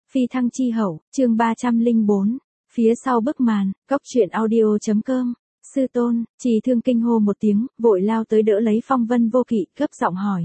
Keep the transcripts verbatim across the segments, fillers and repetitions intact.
Phi thăng chi hậu, chương ba trăm lẻ bốn. Phía sau bức màn, góc truyện audio chấm com. Sư tôn, Trì Thương kinh hô một tiếng, vội lao tới đỡ lấy Phong Vân Vô Kỵ, gấp giọng hỏi.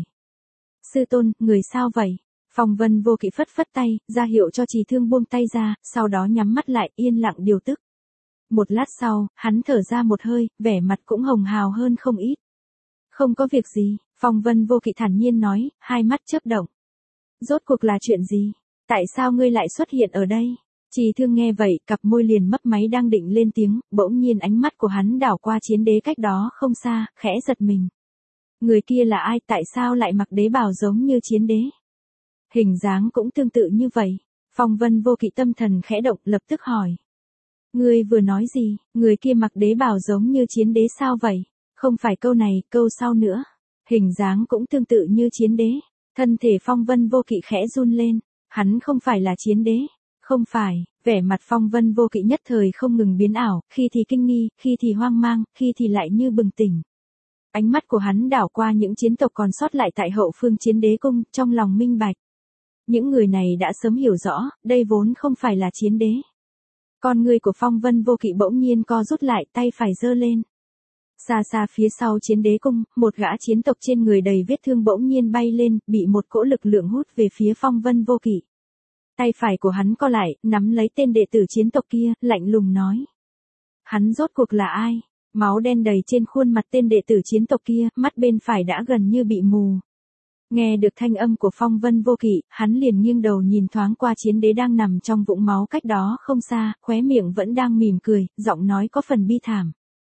Sư tôn, người sao vậy? Phong Vân Vô Kỵ phất phất tay, ra hiệu cho Trì Thương buông tay ra, sau đó nhắm mắt lại, yên lặng điều tức. Một lát sau, hắn thở ra một hơi, vẻ mặt cũng hồng hào hơn không ít. Không có việc gì, Phong Vân Vô Kỵ thản nhiên nói, hai mắt chớp động. Rốt cuộc là chuyện gì? Tại sao ngươi lại xuất hiện ở đây? Trì Thương nghe vậy, cặp môi liền mấp máy đang định lên tiếng, bỗng nhiên ánh mắt của hắn đảo qua chiến đế cách đó không xa, khẽ giật mình. Người kia là ai, tại sao lại mặc đế bào giống như chiến đế? Hình dáng cũng tương tự như vậy. Phong Vân Vô Kỵ tâm thần khẽ động, lập tức hỏi. Ngươi vừa nói gì, người kia mặc đế bào giống như chiến đế sao vậy? Không phải câu này, câu sau nữa. Hình dáng cũng tương tự như chiến đế. Thân thể Phong Vân Vô Kỵ khẽ run lên. Hắn không phải là chiến đế. Không phải, vẻ mặt Phong Vân Vô Kỵ nhất thời không ngừng biến ảo, khi thì kinh nghi, khi thì hoang mang, khi thì lại như bừng tỉnh. Ánh mắt của hắn đảo qua những chiến tộc còn sót lại tại hậu phương chiến đế cung, trong lòng minh bạch. Những người này đã sớm hiểu rõ, đây vốn không phải là chiến đế. Con người của Phong Vân Vô Kỵ bỗng nhiên co rút lại, tay phải giơ lên. Xa xa phía sau chiến đế cung, một gã chiến tộc trên người đầy vết thương bỗng nhiên bay lên, bị một cỗ lực lượng hút về phía Phong Vân Vô Kỵ. Tay phải của hắn co lại, nắm lấy tên đệ tử chiến tộc kia, lạnh lùng nói. Hắn rốt cuộc là ai? Máu đen đầy trên khuôn mặt tên đệ tử chiến tộc kia, mắt bên phải đã gần như bị mù. Nghe được thanh âm của Phong Vân Vô Kỵ, hắn liền nghiêng đầu nhìn thoáng qua chiến đế đang nằm trong vũng máu cách đó không xa, khóe miệng vẫn đang mỉm cười, giọng nói có phần bi thảm.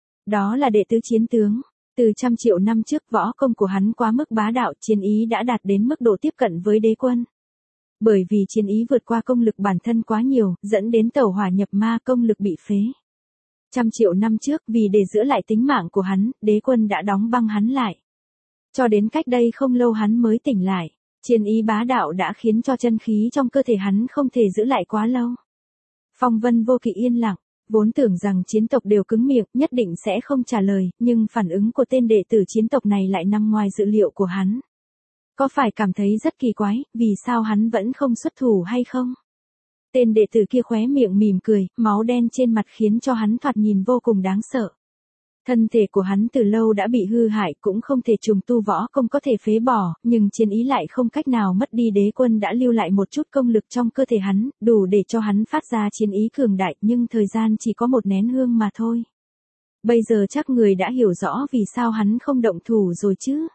Đó là đệ tứ chiến tướng. Từ trăm triệu năm trước võ công của hắn quá mức bá đạo, chiến ý đã đạt đến mức độ tiếp cận với đế quân. Bởi vì chiến ý vượt qua công lực bản thân quá nhiều, dẫn đến tẩu hỏa nhập ma, công lực bị phế. Trăm triệu năm trước, vì để giữ lại tính mạng của hắn, đế quân đã đóng băng hắn lại. Cho đến cách đây không lâu hắn mới tỉnh lại. Chiến ý bá đạo đã khiến cho chân khí trong cơ thể hắn không thể giữ lại quá lâu. Phong Vân Vô Kỵ yên lặng, vốn tưởng rằng chiến tộc đều cứng miệng, nhất định sẽ không trả lời, nhưng phản ứng của tên đệ tử chiến tộc này lại nằm ngoài dự liệu của hắn. Có phải cảm thấy rất kỳ quái, vì sao hắn vẫn không xuất thủ hay không? Tên đệ tử kia khóe miệng mỉm cười, máu đen trên mặt khiến cho hắn thoạt nhìn vô cùng đáng sợ. Thân thể của hắn từ lâu đã bị hư hại, cũng không thể trùng tu võ công có thể phế bỏ, nhưng chiến ý lại không cách nào mất đi. Đế quân đã lưu lại một chút công lực trong cơ thể hắn, đủ để cho hắn phát ra chiến ý cường đại, nhưng thời gian chỉ có một nén hương mà thôi. Bây giờ chắc người đã hiểu rõ vì sao hắn không động thủ rồi chứ?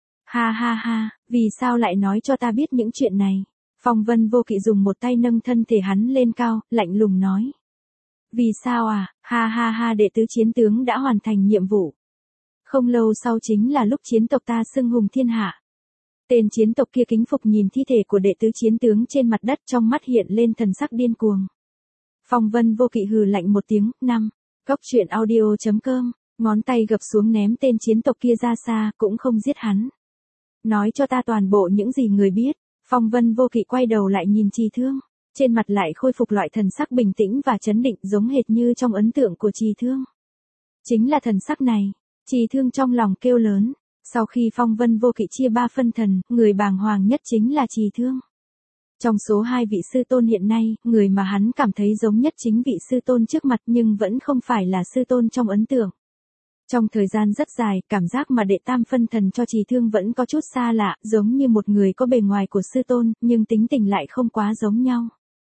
Ha ha ha, vì sao lại nói cho ta biết những chuyện này? Phong Vân Vô Kỵ dùng một tay nâng thân thể hắn lên cao, lạnh lùng nói. Vì sao à, ha ha ha, đệ tứ chiến tướng đã hoàn thành nhiệm vụ. Không lâu sau chính là lúc chiến tộc ta xưng hùng thiên hạ. Tên chiến tộc kia kính phục nhìn thi thể của đệ tứ chiến tướng trên mặt đất, trong mắt hiện lên thần sắc điên cuồng. Phong Vân Vô Kỵ hừ lạnh một tiếng, năm. Góc truyện audio chấm com, ngón tay gập xuống ném tên chiến tộc kia ra xa, cũng không giết hắn. Nói cho ta toàn bộ những gì người biết. Phong Vân Vô Kỵ quay đầu lại nhìn Trì Thương. Trên mặt lại khôi phục loại thần sắc bình tĩnh và chấn định giống hệt như trong ấn tượng của Trì Thương. Chính là thần sắc này. Trì Thương trong lòng kêu lớn. Sau khi Phong Vân Vô Kỵ chia ba phân thần, người bàng hoàng nhất chính là Trì Thương. Trong số hai vị sư tôn hiện nay, người mà hắn cảm thấy giống nhất chính vị sư tôn trước mặt, nhưng vẫn không phải là sư tôn trong ấn tượng. Trong thời gian rất dài, cảm giác mà đệ tam phân thần cho Trì Thương vẫn có chút xa lạ, giống như một người có bề ngoài của sư tôn, nhưng tính tình lại không quá giống nhau.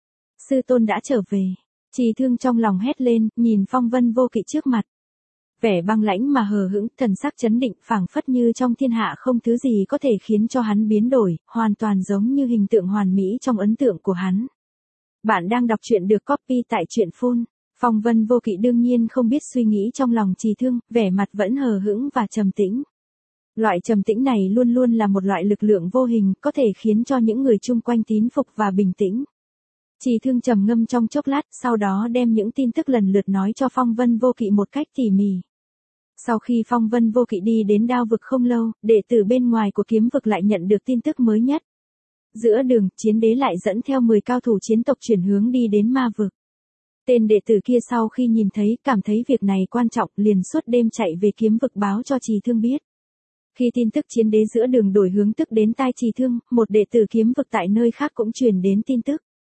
Sư tôn đã trở về. Trì Thương trong lòng hét lên, nhìn Phong Vân Vô Kỵ trước mặt. Vẻ băng lãnh mà hờ hững, thần sắc chấn định, phảng phất như trong thiên hạ không thứ gì có thể khiến cho hắn biến đổi, hoàn toàn giống như hình tượng hoàn mỹ trong ấn tượng của hắn. Bạn đang đọc truyện được copy tại truyện phone. Phong Vân Vô Kỵ đương nhiên không biết suy nghĩ trong lòng Trì Thương, vẻ mặt vẫn hờ hững và trầm tĩnh. Loại trầm tĩnh này luôn luôn là một loại lực lượng vô hình, có thể khiến cho những người chung quanh tín phục và bình tĩnh. Trì Thương trầm ngâm trong chốc lát, sau đó đem những tin tức lần lượt nói cho Phong Vân Vô Kỵ một cách tỉ mỉ. Sau khi Phong Vân Vô Kỵ đi đến Đao vực không lâu, đệ tử bên ngoài của Kiếm vực lại nhận được tin tức mới nhất. Giữa đường, chiến đế lại dẫn theo mười cao thủ chiến tộc chuyển hướng đi đến Ma vực. Tên đệ tử kia sau khi nhìn thấy, cảm thấy việc này quan trọng, liền suốt đêm chạy về Kiếm vực báo cho Trì Thương biết. Khi tin tức chiến đế giữa đường đổi hướng tức đến tai Trì Thương, một đệ tử Kiếm vực tại nơi khác cũng truyền đến tin tức.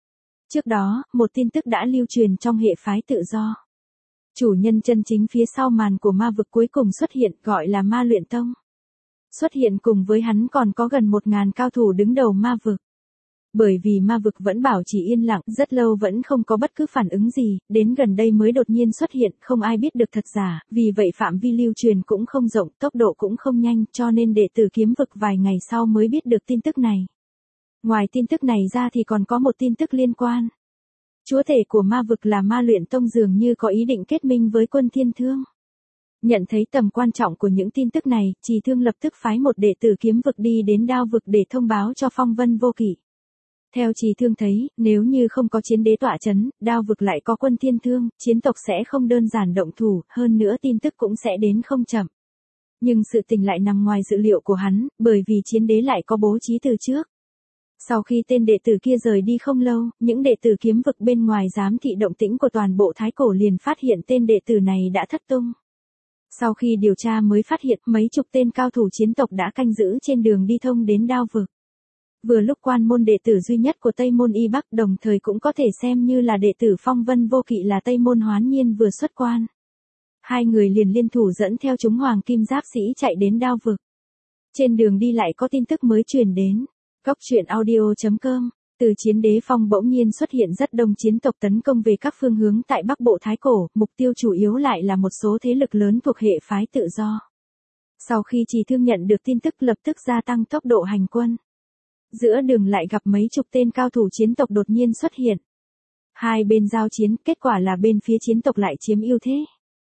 Trước đó, một tin tức đã lưu truyền trong hệ phái tự do. Chủ nhân chân chính phía sau màn của ma vực cuối cùng xuất hiện, gọi là Ma Luyện Tông. Xuất hiện cùng với hắn còn có gần một ngàn cao thủ đứng đầu ma vực. Bởi vì ma vực vẫn bảo trì yên lặng, rất lâu vẫn không có bất cứ phản ứng gì, đến gần đây mới đột nhiên xuất hiện, không ai biết được thật giả, vì vậy phạm vi lưu truyền cũng không rộng, tốc độ cũng không nhanh, cho nên đệ tử kiếm vực vài ngày sau mới biết được tin tức này. Ngoài tin tức này ra thì còn có một tin tức liên quan. Chúa tể của ma vực là Ma Luyện Tông dường như có ý định kết minh với Quân Thiên Thương. Nhận thấy tầm quan trọng của những tin tức này, Trì Thương lập tức phái một đệ tử kiếm vực đi đến Đao vực để thông báo cho Phong Vân Vô Kỵ. Theo Trì Thương thấy, nếu như không có chiến đế tọa chấn, Đao vực lại có Quân Thiên Thương, chiến tộc sẽ không đơn giản động thủ, hơn nữa tin tức cũng sẽ đến không chậm. Nhưng sự tình lại nằm ngoài dự liệu của hắn, bởi vì chiến đế lại có bố trí từ trước. Sau khi tên đệ tử kia rời đi không lâu, những đệ tử kiếm vực bên ngoài giám thị động tĩnh của toàn bộ Thái Cổ liền phát hiện tên đệ tử này đã thất tung. Sau khi điều tra mới phát hiện mấy chục tên cao thủ chiến tộc đã canh giữ trên đường đi thông đến Đao vực. Vừa lúc quan môn đệ tử duy nhất của Tây Môn Y Bắc đồng thời cũng có thể xem như là đệ tử Phong Vân Vô Kỵ là Tây Môn Hoán Nhiên vừa xuất quan. Hai người liền liên thủ dẫn theo chúng hoàng kim giáp sĩ chạy đến Đao vực. Trên đường đi lại có tin tức mới truyền đến. Góc truyện audio chấm com, từ chiến đế phong bỗng nhiên xuất hiện rất đông chiến tộc tấn công về các phương hướng tại Bắc Bộ Thái Cổ, mục tiêu chủ yếu lại là một số thế lực lớn thuộc hệ phái tự do. Sau khi Trì Thương nhận được tin tức lập tức gia tăng tốc độ hành quân. Giữa đường lại gặp mấy chục tên cao thủ chiến tộc đột nhiên xuất hiện. Hai bên giao chiến, kết quả là bên phía chiến tộc lại chiếm ưu thế.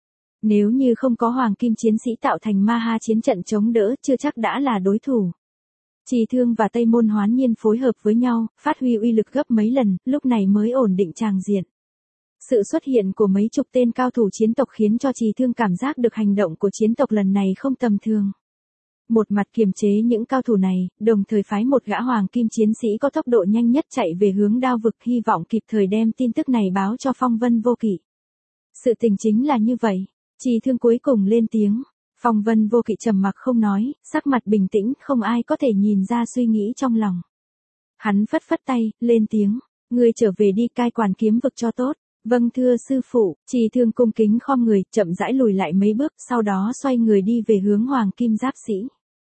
Nếu như không có hoàng kim chiến sĩ tạo thành ma ha chiến trận chống đỡ, chưa chắc đã là đối thủ. Trì Thương và Tây Môn Hoán Nhiên phối hợp với nhau, phát huy uy lực gấp mấy lần, lúc này mới ổn định tràng diện. Sự xuất hiện của mấy chục tên cao thủ chiến tộc khiến cho Trì Thương cảm giác được hành động của chiến tộc lần này không tầm thường. Một mặt kiềm chế những cao thủ này, đồng thời phái một gã hoàng kim chiến sĩ có tốc độ nhanh nhất chạy về hướng Đao vực, hy vọng kịp thời đem tin tức này báo cho Phong Vân Vô Kỵ. Sự tình chính là như vậy, Trì Thương cuối cùng lên tiếng. Phong Vân Vô Kỵ trầm mặc không nói, sắc mặt bình tĩnh, không ai có thể nhìn ra suy nghĩ trong lòng. Hắn phất phất tay, lên tiếng, ngươi trở về đi cai quản kiếm vực cho tốt. Vâng thưa sư phụ. Trì Thương cung kính khom người, chậm rãi lùi lại mấy bước, sau đó xoay người đi về hướng hoàng kim giáp sĩ.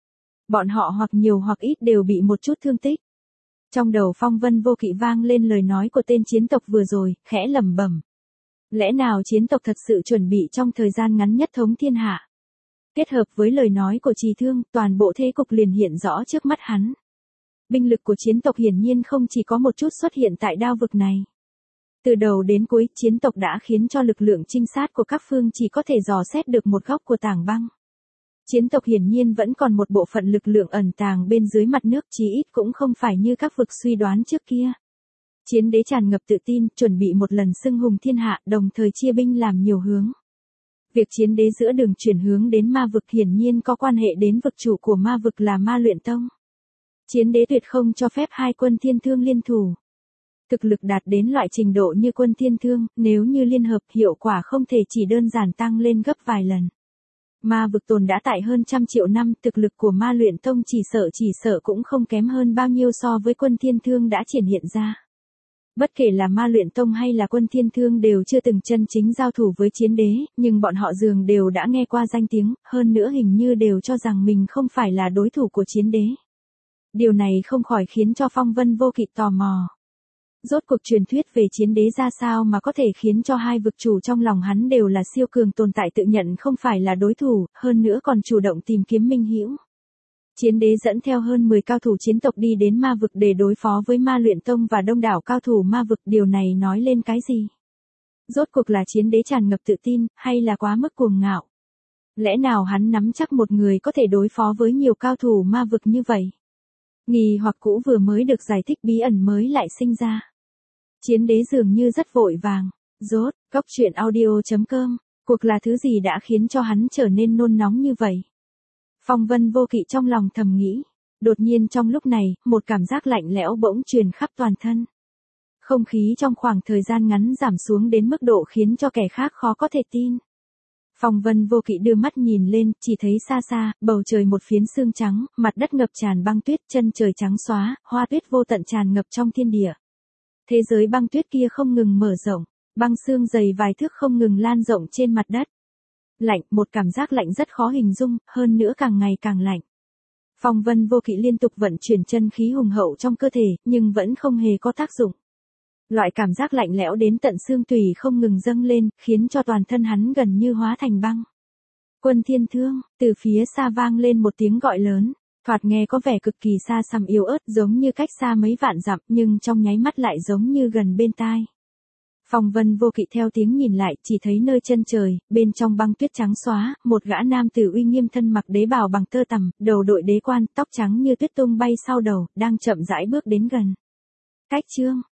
Bọn họ hoặc nhiều hoặc ít đều bị một chút thương tích. Trong đầu Phong Vân Vô Kỵ vang lên lời nói của tên chiến tộc vừa rồi, khẽ lẩm bẩm. Lẽ nào chiến tộc thật sự chuẩn bị trong thời gian ngắn nhất thống thiên hạ? Kết hợp với lời nói của Trì Thương, toàn bộ thế cục liền hiện rõ trước mắt hắn. Binh lực của chiến tộc hiển nhiên không chỉ có một chút xuất hiện tại Đao vực này. Từ đầu đến cuối, chiến tộc đã khiến cho lực lượng trinh sát của các phương chỉ có thể dò xét được một góc của tảng băng. Chiến tộc hiển nhiên vẫn còn một bộ phận lực lượng ẩn tàng bên dưới mặt nước, chí ít cũng không phải như các vực suy đoán trước kia. Chiến đế tràn ngập tự tin, chuẩn bị một lần xưng hùng thiên hạ, đồng thời chia binh làm nhiều hướng. Việc chiến đế giữa đường chuyển hướng đến ma vực hiển nhiên có quan hệ đến vực chủ của ma vực là Ma Luyện Tông. Chiến đế tuyệt không cho phép hai quân thiên thương liên thủ. Thực lực đạt đến loại trình độ như quân thiên thương, nếu như liên hợp hiệu quả không thể chỉ đơn giản tăng lên gấp vài lần. Ma vực tồn đã tại hơn trăm triệu năm, thực lực của Ma Luyện Tông chỉ sợ chỉ sợ cũng không kém hơn bao nhiêu so với quân thiên thương đã triển hiện ra. Bất kể là Ma Luyện Tông hay là quân thiên thương đều chưa từng chân chính giao thủ với chiến đế, nhưng bọn họ dường đều đã nghe qua danh tiếng, hơn nữa hình như đều cho rằng mình không phải là đối thủ của chiến đế. Điều này không khỏi khiến cho Phong Vân Vô Kỵ tò mò. Rốt cuộc truyền thuyết về chiến đế ra sao mà có thể khiến cho hai vực chủ trong lòng hắn đều là siêu cường tồn tại tự nhận không phải là đối thủ, hơn nữa còn chủ động tìm kiếm minh hữu. Chiến đế dẫn theo hơn mười cao thủ chiến tộc đi đến ma vực để đối phó với Ma Luyện Tông và đông đảo cao thủ ma vực, điều này nói lên cái gì? Rốt cuộc là chiến đế tràn ngập tự tin, hay là quá mức cuồng ngạo? Lẽ nào hắn nắm chắc một người có thể đối phó với nhiều cao thủ ma vực như vậy? Nghi hoặc cũ vừa mới được giải thích bí ẩn mới lại sinh ra. Chiến đế dường như rất vội vàng. Rốt, góc truyện audio chấm com, cuộc là thứ gì đã khiến cho hắn trở nên nôn nóng như vậy? Phong Vân Vô Kỵ trong lòng thầm nghĩ. Đột nhiên trong lúc này, một cảm giác lạnh lẽo bỗng truyền khắp toàn thân. Không khí trong khoảng thời gian ngắn giảm xuống đến mức độ khiến cho kẻ khác khó có thể tin. Phong Vân Vô Kỵ đưa mắt nhìn lên, chỉ thấy xa xa, bầu trời một phiến sương trắng, mặt đất ngập tràn băng tuyết, chân trời trắng xóa, hoa tuyết vô tận tràn ngập trong thiên địa. Thế giới băng tuyết kia không ngừng mở rộng, băng xương dày vài thước không ngừng lan rộng trên mặt đất. Lạnh, một cảm giác lạnh rất khó hình dung, hơn nữa càng ngày càng lạnh. Phong Vân Vô Kỵ liên tục vận chuyển chân khí hùng hậu trong cơ thể, nhưng vẫn không hề có tác dụng. Loại cảm giác lạnh lẽo đến tận xương tủy không ngừng dâng lên, khiến cho toàn thân hắn gần như hóa thành băng. Quân Thiên Thương, từ phía xa vang lên một tiếng gọi lớn, thoạt nghe có vẻ cực kỳ xa xăm yếu ớt giống như cách xa mấy vạn dặm nhưng trong nháy mắt lại giống như gần bên tai. Phong Vân Vô Kỵ theo tiếng nhìn lại, chỉ thấy nơi chân trời, bên trong băng tuyết trắng xóa, một gã nam tử uy nghiêm thân mặc đế bào bằng tơ tằm, đầu đội đế quan, tóc trắng như tuyết tung bay sau đầu, đang chậm rãi bước đến gần. Cách Trương,